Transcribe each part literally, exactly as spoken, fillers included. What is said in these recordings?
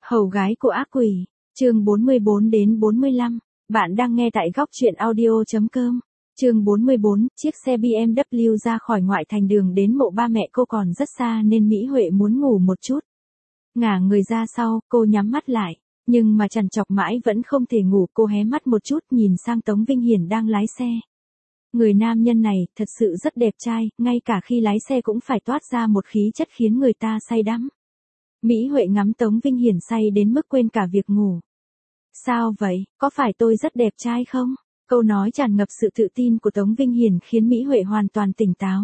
Hầu gái của ác quỷ, chương bốn mươi bốn đến bốn mươi lăm, bạn đang nghe tại góc truyện audio.com. Chương bốn mươi bốn, chiếc xe bê em vê ra khỏi ngoại thành đường đến mộ ba mẹ cô còn rất xa nên Mỹ Huệ muốn ngủ một chút. Ngả người ra sau, cô nhắm mắt lại, nhưng mà trằn trọc mãi vẫn không thể ngủ, cô hé mắt một chút nhìn sang Tống Vinh Hiển đang lái xe. Người nam nhân này thật sự rất đẹp trai, ngay cả khi lái xe cũng phải toát ra một khí chất khiến người ta say đắm. Mỹ Huệ ngắm Tống Vinh Hiển say đến mức quên cả việc ngủ. Sao vậy, có phải tôi rất đẹp trai không? Câu nói tràn ngập sự tự tin của Tống Vinh Hiển khiến Mỹ Huệ hoàn toàn tỉnh táo.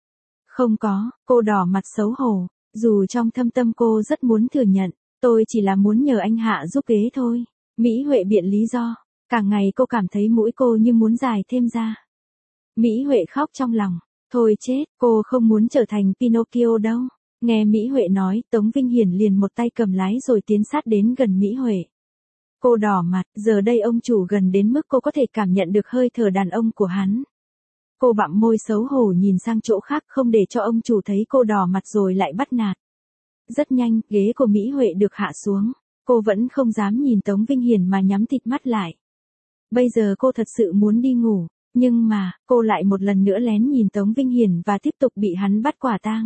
Không có, cô đỏ mặt xấu hổ, dù trong thâm tâm cô rất muốn thừa nhận, tôi chỉ là muốn nhờ anh Hạ giúp ghế thôi. Mỹ Huệ biện lý do, cả ngày cô cảm thấy mũi cô như muốn dài thêm ra. Mỹ Huệ khóc trong lòng, thôi chết, cô không muốn trở thành Pinocchio đâu. Nghe Mỹ Huệ nói, Tống Vinh Hiển liền một tay cầm lái rồi tiến sát đến gần Mỹ Huệ. Cô đỏ mặt, giờ đây ông chủ gần đến mức cô có thể cảm nhận được hơi thở đàn ông của hắn. Cô bặm môi xấu hổ nhìn sang chỗ khác không để cho ông chủ thấy cô đỏ mặt rồi lại bắt nạt. Rất nhanh, ghế của Mỹ Huệ được hạ xuống. Cô vẫn không dám nhìn Tống Vinh Hiển mà nhắm thịt mắt lại. Bây giờ cô thật sự muốn đi ngủ, nhưng mà, cô lại một lần nữa lén nhìn Tống Vinh Hiển và tiếp tục bị hắn bắt quả tang.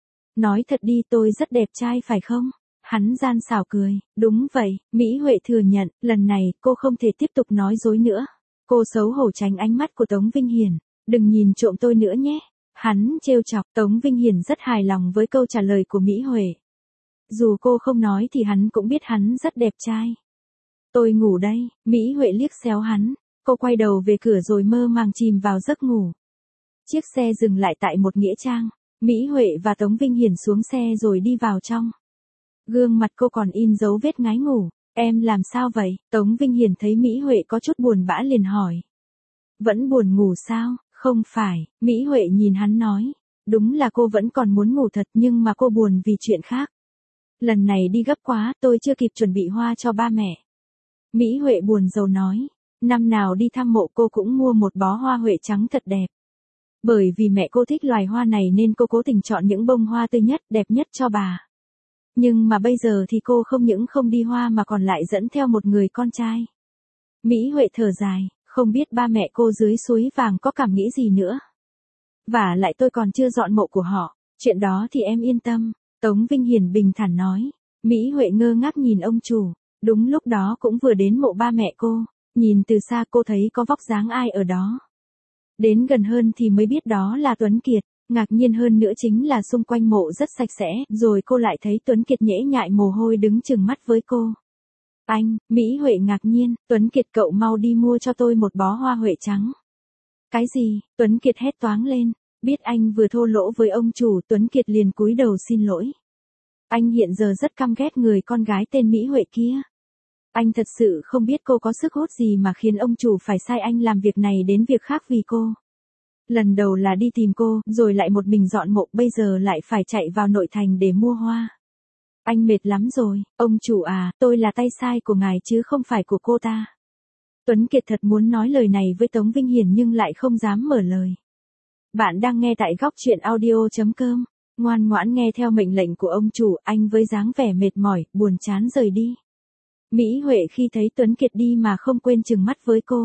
Nói thật đi, tôi rất đẹp trai phải không? Hắn gian xảo cười, đúng vậy, Mỹ Huệ thừa nhận, lần này cô không thể tiếp tục nói dối nữa. Cô xấu hổ tránh ánh mắt của Tống Vinh Hiển, đừng nhìn trộm tôi nữa nhé. Hắn trêu chọc, Tống Vinh Hiển rất hài lòng với câu trả lời của Mỹ Huệ. Dù cô không nói thì hắn cũng biết hắn rất đẹp trai. Tôi ngủ đây, Mỹ Huệ liếc xéo hắn, cô quay đầu về cửa rồi mơ màng chìm vào giấc ngủ. Chiếc xe dừng lại tại một nghĩa trang. Mỹ Huệ và Tống Vinh Hiển xuống xe rồi đi vào trong. Gương mặt cô còn in dấu vết ngái ngủ. Em làm sao vậy? Tống Vinh Hiển thấy Mỹ Huệ có chút buồn bã liền hỏi. Vẫn buồn ngủ sao? Không phải, Mỹ Huệ nhìn hắn nói. Đúng là cô vẫn còn muốn ngủ thật nhưng mà cô buồn vì chuyện khác. Lần này đi gấp quá, tôi chưa kịp chuẩn bị hoa cho ba mẹ. Mỹ Huệ buồn rầu nói. Năm nào đi thăm mộ cô cũng mua một bó hoa huệ trắng thật đẹp. Bởi vì mẹ cô thích loài hoa này nên cô cố tình chọn những bông hoa tươi nhất, đẹp nhất cho bà. Nhưng mà bây giờ thì cô không những không đi hoa mà còn lại dẫn theo một người con trai. Mỹ Huệ thở dài, không biết ba mẹ cô dưới suối vàng có cảm nghĩ gì nữa. Và lại tôi còn chưa dọn mộ của họ, chuyện đó thì em yên tâm. Tống Vinh Hiển bình thản nói. Mỹ Huệ ngơ ngác nhìn ông chủ, đúng lúc đó cũng vừa đến mộ ba mẹ cô, nhìn từ xa cô thấy có vóc dáng ai ở đó. Đến gần hơn thì mới biết đó là Tuấn Kiệt, ngạc nhiên hơn nữa chính là xung quanh mộ rất sạch sẽ, rồi cô lại thấy Tuấn Kiệt nhễ nhại mồ hôi đứng chừng mắt với cô. Anh, Mỹ Huệ ngạc nhiên, Tuấn Kiệt cậu mau đi mua cho tôi một bó hoa huệ trắng. Cái gì? Tuấn Kiệt hét toáng lên, biết anh vừa thô lỗ với ông chủ, Tuấn Kiệt liền cúi đầu xin lỗi. Anh hiện giờ rất căm ghét người con gái tên Mỹ Huệ kia. Anh thật sự không biết cô có sức hút gì mà khiến ông chủ phải sai anh làm việc này đến việc khác vì cô. Lần đầu là đi tìm cô, rồi lại một mình dọn mộ, bây giờ lại phải chạy vào nội thành để mua hoa. Anh mệt lắm rồi, ông chủ à, tôi là tay sai của ngài chứ không phải của cô ta. Tuấn Kiệt thật muốn nói lời này với Tống Vinh Hiển nhưng lại không dám mở lời. Bạn đang nghe tại góc truyện audio.com, ngoan ngoãn nghe theo mệnh lệnh của ông chủ, anh với dáng vẻ mệt mỏi, buồn chán rời đi. Mỹ Huệ khi thấy Tuấn Kiệt đi mà không quên trừng mắt với cô.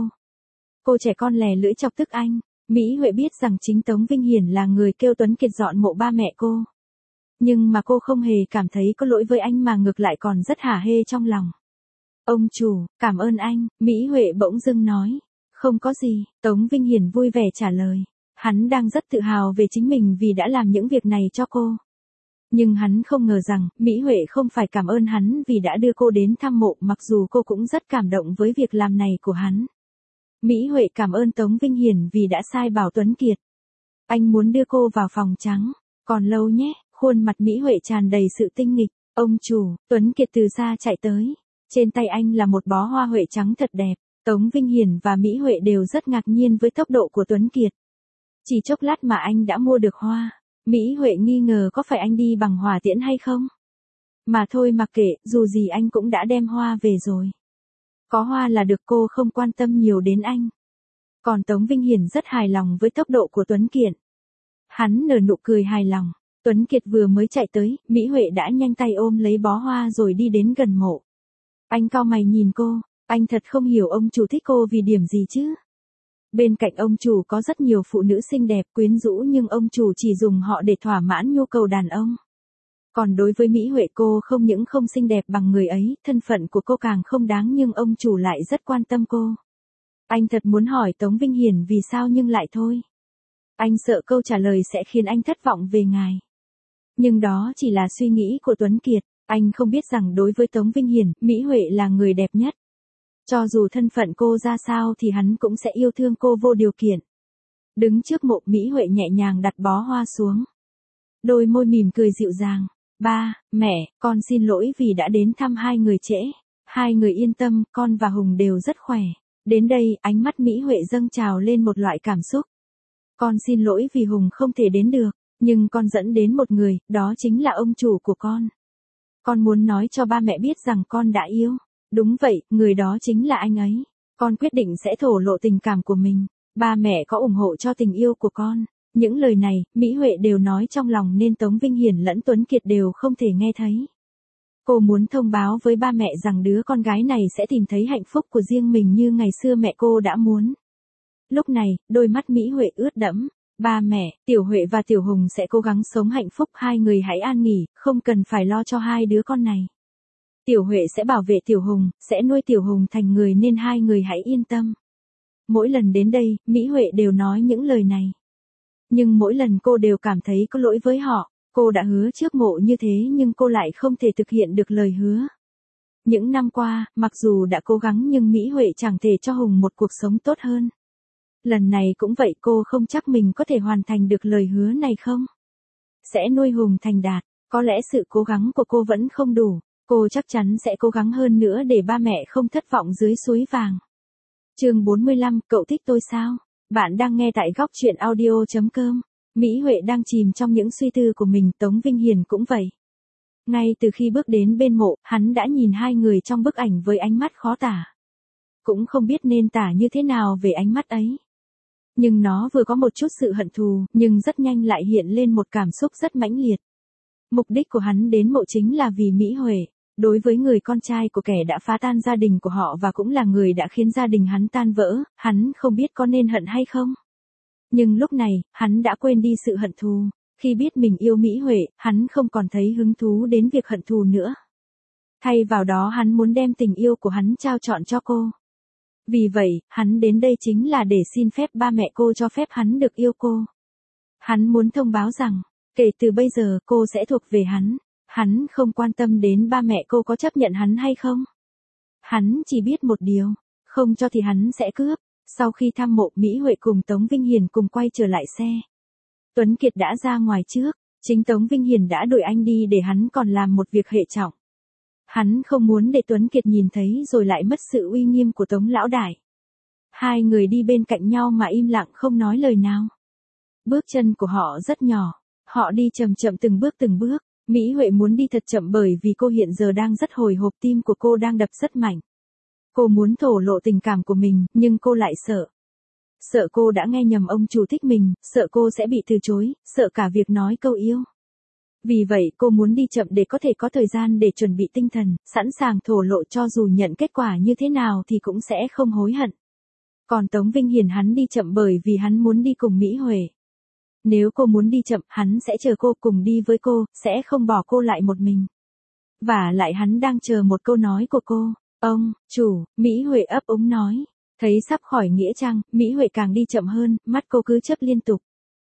Cô trẻ con lè lưỡi chọc tức anh. Mỹ Huệ biết rằng chính Tống Vinh Hiển là người kêu Tuấn Kiệt dọn mộ ba mẹ cô. Nhưng mà cô không hề cảm thấy có lỗi với anh mà ngược lại còn rất hả hê trong lòng. Ông chủ, cảm ơn anh, Mỹ Huệ bỗng dưng nói. Không có gì, Tống Vinh Hiển vui vẻ trả lời. Hắn đang rất tự hào về chính mình vì đã làm những việc này cho cô. Nhưng hắn không ngờ rằng, Mỹ Huệ không phải cảm ơn hắn vì đã đưa cô đến thăm mộ, mặc dù cô cũng rất cảm động với việc làm này của hắn. Mỹ Huệ cảm ơn Tống Vinh Hiển vì đã sai bảo Tuấn Kiệt. Anh muốn đưa cô vào phòng trắng, còn lâu nhé, khuôn mặt Mỹ Huệ tràn đầy sự tinh nghịch. Ông chủ, Tuấn Kiệt từ xa chạy tới. Trên tay anh là một bó hoa huệ trắng thật đẹp. Tống Vinh Hiển và Mỹ Huệ đều rất ngạc nhiên với tốc độ của Tuấn Kiệt. Chỉ chốc lát mà anh đã mua được hoa. Mỹ Huệ nghi ngờ có phải anh đi bằng hỏa tiễn hay không? Mà thôi mặc kệ, dù gì anh cũng đã đem hoa về rồi. Có hoa là được, cô không quan tâm nhiều đến anh. Còn Tống Vinh Hiển rất hài lòng với tốc độ của Tuấn Kiệt. Hắn nở nụ cười hài lòng. Tuấn Kiệt vừa mới chạy tới, Mỹ Huệ đã nhanh tay ôm lấy bó hoa rồi đi đến gần mộ. Anh cau mày nhìn cô, anh thật không hiểu ông chủ thích cô vì điểm gì chứ. Bên cạnh ông chủ có rất nhiều phụ nữ xinh đẹp quyến rũ nhưng ông chủ chỉ dùng họ để thỏa mãn nhu cầu đàn ông. Còn đối với Mỹ Huệ cô không những không xinh đẹp bằng người ấy, thân phận của cô càng không đáng nhưng ông chủ lại rất quan tâm cô. Anh thật muốn hỏi Tống Vinh Hiển vì sao nhưng lại thôi. Anh sợ câu trả lời sẽ khiến anh thất vọng về ngài. Nhưng đó chỉ là suy nghĩ của Tuấn Kiệt, anh không biết rằng đối với Tống Vinh Hiển, Mỹ Huệ là người đẹp nhất. Cho dù thân phận cô ra sao thì hắn cũng sẽ yêu thương cô vô điều kiện. Đứng trước mộ Mỹ Huệ nhẹ nhàng đặt bó hoa xuống. Đôi môi mỉm cười dịu dàng. Ba, mẹ, con xin lỗi vì đã đến thăm hai người trễ. Hai người yên tâm, con và Hùng đều rất khỏe. Đến đây, ánh mắt Mỹ Huệ dâng trào lên một loại cảm xúc. Con xin lỗi vì Hùng không thể đến được, nhưng con dẫn đến một người, đó chính là ông chủ của con. Con muốn nói cho ba mẹ biết rằng con đã yêu. Đúng vậy, người đó chính là anh ấy. Con quyết định sẽ thổ lộ tình cảm của mình. Ba mẹ có ủng hộ cho tình yêu của con. Những lời này, Mỹ Huệ đều nói trong lòng nên Tống Vinh Hiển lẫn Tuấn Kiệt đều không thể nghe thấy. Cô muốn thông báo với ba mẹ rằng đứa con gái này sẽ tìm thấy hạnh phúc của riêng mình như ngày xưa mẹ cô đã muốn. Lúc này, đôi mắt Mỹ Huệ ướt đẫm. Ba mẹ, Tiểu Huệ và Tiểu Hùng sẽ cố gắng sống hạnh phúc, hai người hãy an nghỉ, không cần phải lo cho hai đứa con này. Tiểu Huệ sẽ bảo vệ Tiểu Hùng, sẽ nuôi Tiểu Hùng thành người nên hai người hãy yên tâm. Mỗi lần đến đây, Mỹ Huệ đều nói những lời này. Nhưng mỗi lần cô đều cảm thấy có lỗi với họ, cô đã hứa trước mộ như thế nhưng cô lại không thể thực hiện được lời hứa. Những năm qua, mặc dù đã cố gắng nhưng Mỹ Huệ chẳng thể cho Hùng một cuộc sống tốt hơn. Lần này cũng vậy, cô không chắc mình có thể hoàn thành được lời hứa này không? Sẽ nuôi Hùng thành đạt, có lẽ sự cố gắng của cô vẫn không đủ, cô chắc chắn sẽ cố gắng hơn nữa để ba mẹ không thất vọng dưới suối vàng. Chương bốn mươi lăm, cậu thích tôi sao? Bạn đang nghe tại góc truyện audio chấm com. Mỹ Huệ đang chìm trong những suy tư của mình, Tống Vinh Hiển cũng vậy. Ngay từ khi bước đến bên mộ, hắn đã nhìn hai người trong bức ảnh với ánh mắt khó tả. Cũng không biết nên tả như thế nào về ánh mắt ấy. Nhưng nó vừa có một chút sự hận thù, nhưng rất nhanh lại hiện lên một cảm xúc rất mãnh liệt. Mục đích của hắn đến mộ chính là vì Mỹ Huệ. Đối với người con trai của kẻ đã phá tan gia đình của họ và cũng là người đã khiến gia đình hắn tan vỡ, hắn không biết có nên hận hay không. Nhưng lúc này, hắn đã quên đi sự hận thù. Khi biết mình yêu Mỹ Huệ, hắn không còn thấy hứng thú đến việc hận thù nữa. Thay vào đó hắn muốn đem tình yêu của hắn trao trọn cho cô. Vì vậy, hắn đến đây chính là để xin phép ba mẹ cô cho phép hắn được yêu cô. Hắn muốn thông báo rằng, kể từ bây giờ cô sẽ thuộc về hắn. Hắn không quan tâm đến ba mẹ cô có chấp nhận hắn hay không. Hắn chỉ biết một điều, không cho thì hắn sẽ cướp. Sau khi thăm mộ, Mỹ Huệ cùng Tống Vinh Hiển cùng quay trở lại xe. Tuấn Kiệt đã ra ngoài trước, chính Tống Vinh Hiển đã đuổi anh đi để hắn còn làm một việc hệ trọng. Hắn không muốn để Tuấn Kiệt nhìn thấy rồi lại mất sự uy nghiêm của Tống lão đại. Hai người đi bên cạnh nhau mà im lặng không nói lời nào. Bước chân của họ rất nhỏ, họ đi chậm chậm từng bước từng bước. Mỹ Huệ muốn đi thật chậm bởi vì cô hiện giờ đang rất hồi hộp, tim của cô đang đập rất mạnh. Cô muốn thổ lộ tình cảm của mình, nhưng cô lại sợ. Sợ cô đã nghe nhầm ông chủ thích mình, sợ cô sẽ bị từ chối, sợ cả việc nói câu yêu. Vì vậy cô muốn đi chậm để có thể có thời gian để chuẩn bị tinh thần, sẵn sàng thổ lộ cho dù nhận kết quả như thế nào thì cũng sẽ không hối hận. Còn Tống Vinh Hiển hắn đi chậm bởi vì hắn muốn đi cùng Mỹ Huệ. Nếu cô muốn đi chậm, hắn sẽ chờ cô cùng đi với cô, sẽ không bỏ cô lại một mình. Và lại hắn đang chờ một câu nói của cô. Ông, chủ, Mỹ Huệ ấp úng nói. Thấy sắp khỏi nghĩa trang, Mỹ Huệ càng đi chậm hơn, mắt cô cứ chớp liên tục.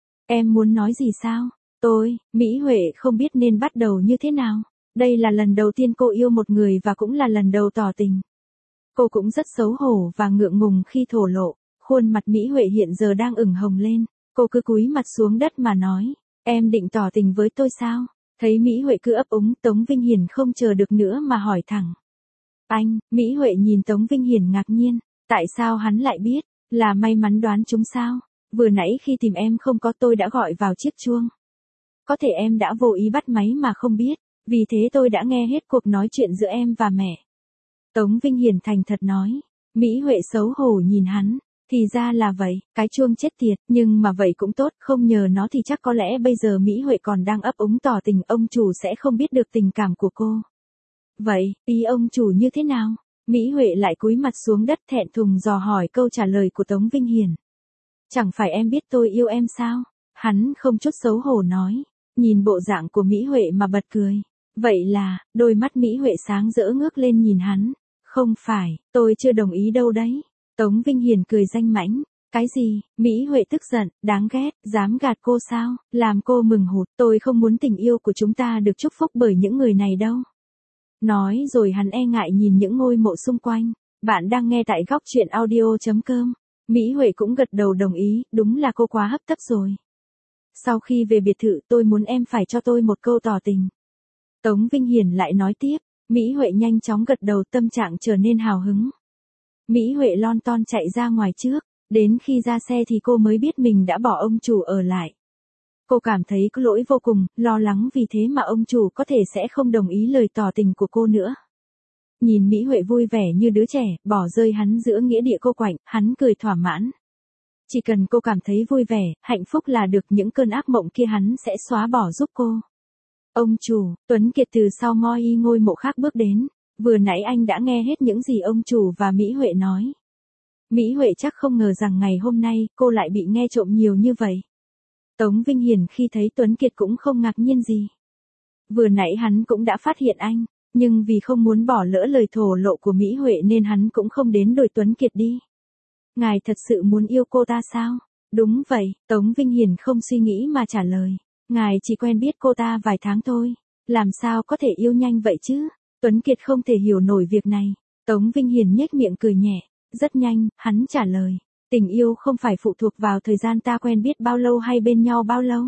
Em muốn nói gì sao? Tôi, Mỹ Huệ không biết nên bắt đầu như thế nào. Đây là lần đầu tiên cô yêu một người và cũng là lần đầu tỏ tình. Cô cũng rất xấu hổ và ngượng ngùng khi thổ lộ. Khuôn mặt Mỹ Huệ hiện giờ đang ửng hồng lên. Cô cứ cúi mặt xuống đất mà nói. Em định tỏ tình với tôi sao? Thấy Mỹ Huệ cứ ấp úng, Tống Vinh Hiển không chờ được nữa mà hỏi thẳng. Anh, Mỹ Huệ nhìn Tống Vinh Hiển ngạc nhiên. Tại sao hắn lại biết? Là may mắn đoán chúng sao? Vừa nãy khi tìm em không có, tôi đã gọi vào chiếc chuông. Có thể em đã vô ý bắt máy mà không biết. Vì thế tôi đã nghe hết cuộc nói chuyện giữa em và mẹ. Tống Vinh Hiển thành thật nói. Mỹ Huệ xấu hổ nhìn hắn. Thì ra là vậy, cái chuông chết tiệt, nhưng mà vậy cũng tốt, không nhờ nó thì chắc có lẽ bây giờ Mỹ Huệ còn đang ấp úng tỏ tình, ông chủ sẽ không biết được tình cảm của cô. Vậy, ý ông chủ như thế nào? Mỹ Huệ lại cúi mặt xuống đất thẹn thùng dò hỏi câu trả lời của Tống Vinh Hiển. Chẳng phải em biết tôi yêu em sao? Hắn không chút xấu hổ nói, nhìn bộ dạng của Mỹ Huệ mà bật cười. Vậy là, đôi mắt Mỹ Huệ sáng rỡ ngước lên nhìn hắn. Không phải, tôi chưa đồng ý đâu đấy. Tống Vinh Hiển cười danh mãnh. Cái gì? Mỹ Huệ tức giận, đáng ghét, dám gạt cô sao? Làm cô mừng hụt, tôi không muốn tình yêu của chúng ta được chúc phúc bởi những người này đâu. Nói rồi hắn e ngại nhìn những ngôi mộ xung quanh. Bạn đang nghe tại góc truyện audio chấm com. Mỹ Huệ cũng gật đầu đồng ý, đúng là cô quá hấp tấp rồi. Sau khi về biệt thự tôi muốn em phải cho tôi một câu tỏ tình. Tống Vinh Hiển lại nói tiếp, Mỹ Huệ nhanh chóng gật đầu, tâm trạng trở nên hào hứng. Mỹ Huệ lon ton chạy ra ngoài trước, đến khi ra xe thì cô mới biết mình đã bỏ ông chủ ở lại. Cô cảm thấy có lỗi vô cùng, lo lắng vì thế mà ông chủ có thể sẽ không đồng ý lời tỏ tình của cô nữa. Nhìn Mỹ Huệ vui vẻ như đứa trẻ, bỏ rơi hắn giữa nghĩa địa cô quạnh, hắn cười thỏa mãn. Chỉ cần cô cảm thấy vui vẻ, hạnh phúc là được, những cơn ác mộng kia hắn sẽ xóa bỏ giúp cô. Ông chủ, Tuấn Kiệt từ sau ngôi y ngôi mộ khác bước đến. Vừa nãy anh đã nghe hết những gì ông chủ và Mỹ Huệ nói. Mỹ Huệ chắc không ngờ rằng ngày hôm nay cô lại bị nghe trộm nhiều như vậy. Tống Vinh Hiển khi thấy Tuấn Kiệt cũng không ngạc nhiên gì. Vừa nãy hắn cũng đã phát hiện anh, nhưng vì không muốn bỏ lỡ lời thổ lộ của Mỹ Huệ nên hắn cũng không đến đuổi Tuấn Kiệt đi. Ngài thật sự muốn yêu cô ta sao? Đúng vậy, Tống Vinh Hiển không suy nghĩ mà trả lời. Ngài chỉ quen biết cô ta vài tháng thôi, làm sao có thể yêu nhanh vậy chứ? Tuấn Kiệt không thể hiểu nổi việc này. Tống Vinh Hiển nhếch miệng cười nhẹ. Rất nhanh, hắn trả lời. Tình yêu không phải phụ thuộc vào thời gian ta quen biết bao lâu hay bên nhau bao lâu.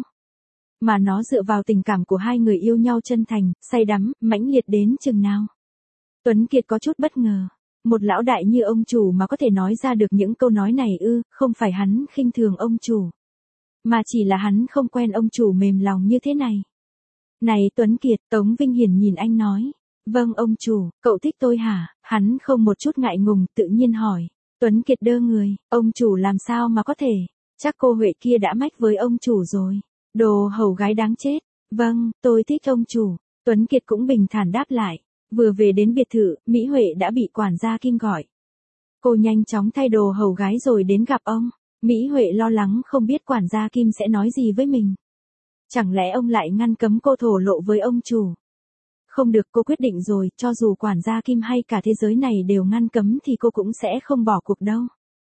Mà nó dựa vào tình cảm của hai người yêu nhau chân thành, say đắm, mãnh liệt đến chừng nào. Tuấn Kiệt có chút bất ngờ. Một lão đại như ông chủ mà có thể nói ra được những câu nói này ư, không phải hắn khinh thường ông chủ. Mà chỉ là hắn không quen ông chủ mềm lòng như thế này. Này Tuấn Kiệt, Tống Vinh Hiển nhìn anh nói. Vâng ông chủ, cậu thích tôi hả? Hắn không một chút ngại ngùng, tự nhiên hỏi. Tuấn Kiệt đơ người, ông chủ làm sao mà có thể? Chắc cô Huệ kia đã mách với ông chủ rồi. Đồ hầu gái đáng chết. Vâng, tôi thích ông chủ. Tuấn Kiệt cũng bình thản đáp lại. Vừa về đến biệt thự, Mỹ Huệ đã bị quản gia Kim gọi. Cô nhanh chóng thay đồ hầu gái rồi đến gặp ông. Mỹ Huệ lo lắng không biết quản gia Kim sẽ nói gì với mình. Chẳng lẽ ông lại ngăn cấm cô thổ lộ với ông chủ? Không được, cô quyết định rồi, cho dù quản gia Kim hay cả thế giới này đều ngăn cấm thì cô cũng sẽ không bỏ cuộc đâu.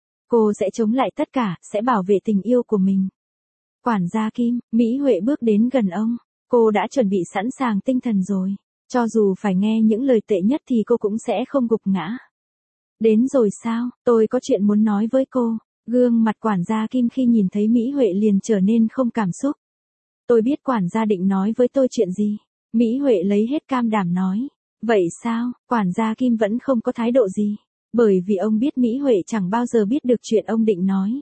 Cô sẽ chống lại tất cả, sẽ bảo vệ tình yêu của mình. Quản gia Kim, Mỹ Huệ bước đến gần ông. Cô đã chuẩn bị sẵn sàng tinh thần rồi. Cho dù phải nghe những lời tệ nhất thì cô cũng sẽ không gục ngã. Đến rồi sao, tôi có chuyện muốn nói với cô. Gương mặt quản gia Kim khi nhìn thấy Mỹ Huệ liền trở nên không cảm xúc. Tôi biết quản gia định nói với tôi chuyện gì. Mỹ Huệ lấy hết cam đảm nói. Vậy sao, quản gia Kim vẫn không có thái độ gì. Bởi vì ông biết Mỹ Huệ chẳng bao giờ biết được chuyện ông định nói.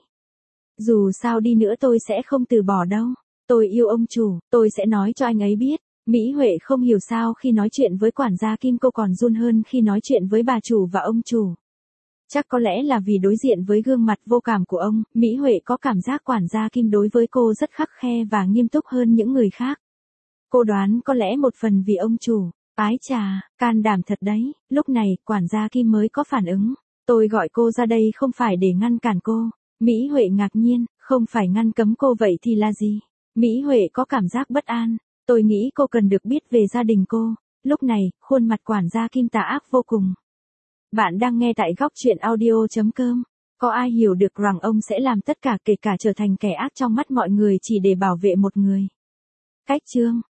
Dù sao đi nữa tôi sẽ không từ bỏ đâu. Tôi yêu ông chủ, tôi sẽ nói cho anh ấy biết. Mỹ Huệ không hiểu sao khi nói chuyện với quản gia Kim cô còn run hơn khi nói chuyện với bà chủ và ông chủ. Chắc có lẽ là vì đối diện với gương mặt vô cảm của ông, Mỹ Huệ có cảm giác quản gia Kim đối với cô rất khắt khe và nghiêm túc hơn những người khác. Cô đoán có lẽ một phần vì ông chủ. Ái chà, can đảm thật đấy. Lúc này, quản gia Kim mới có phản ứng. Tôi gọi cô ra đây không phải để ngăn cản cô. Mỹ Huệ ngạc nhiên, không phải ngăn cấm cô vậy thì là gì? Mỹ Huệ có cảm giác bất an. Tôi nghĩ cô cần được biết về gia đình cô. Lúc này, khuôn mặt quản gia Kim tà ác vô cùng. Bạn đang nghe tại góc truyện audio chấm com. Có ai hiểu được rằng ông sẽ làm tất cả kể cả trở thành kẻ ác trong mắt mọi người chỉ để bảo vệ một người? Cách chương